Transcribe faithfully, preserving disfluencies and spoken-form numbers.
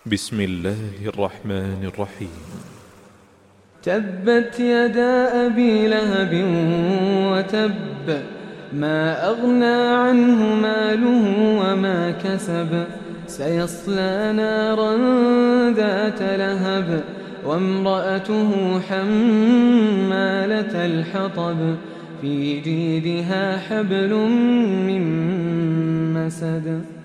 بسم الله الرحمن الرحيم. تبت يدا أبي لهب وتب، ما أغنى عنه ماله وما كسب، سيصلى نارا ذات لهب وامرأته حمالة الحطب، في جيدها حبل من مسد.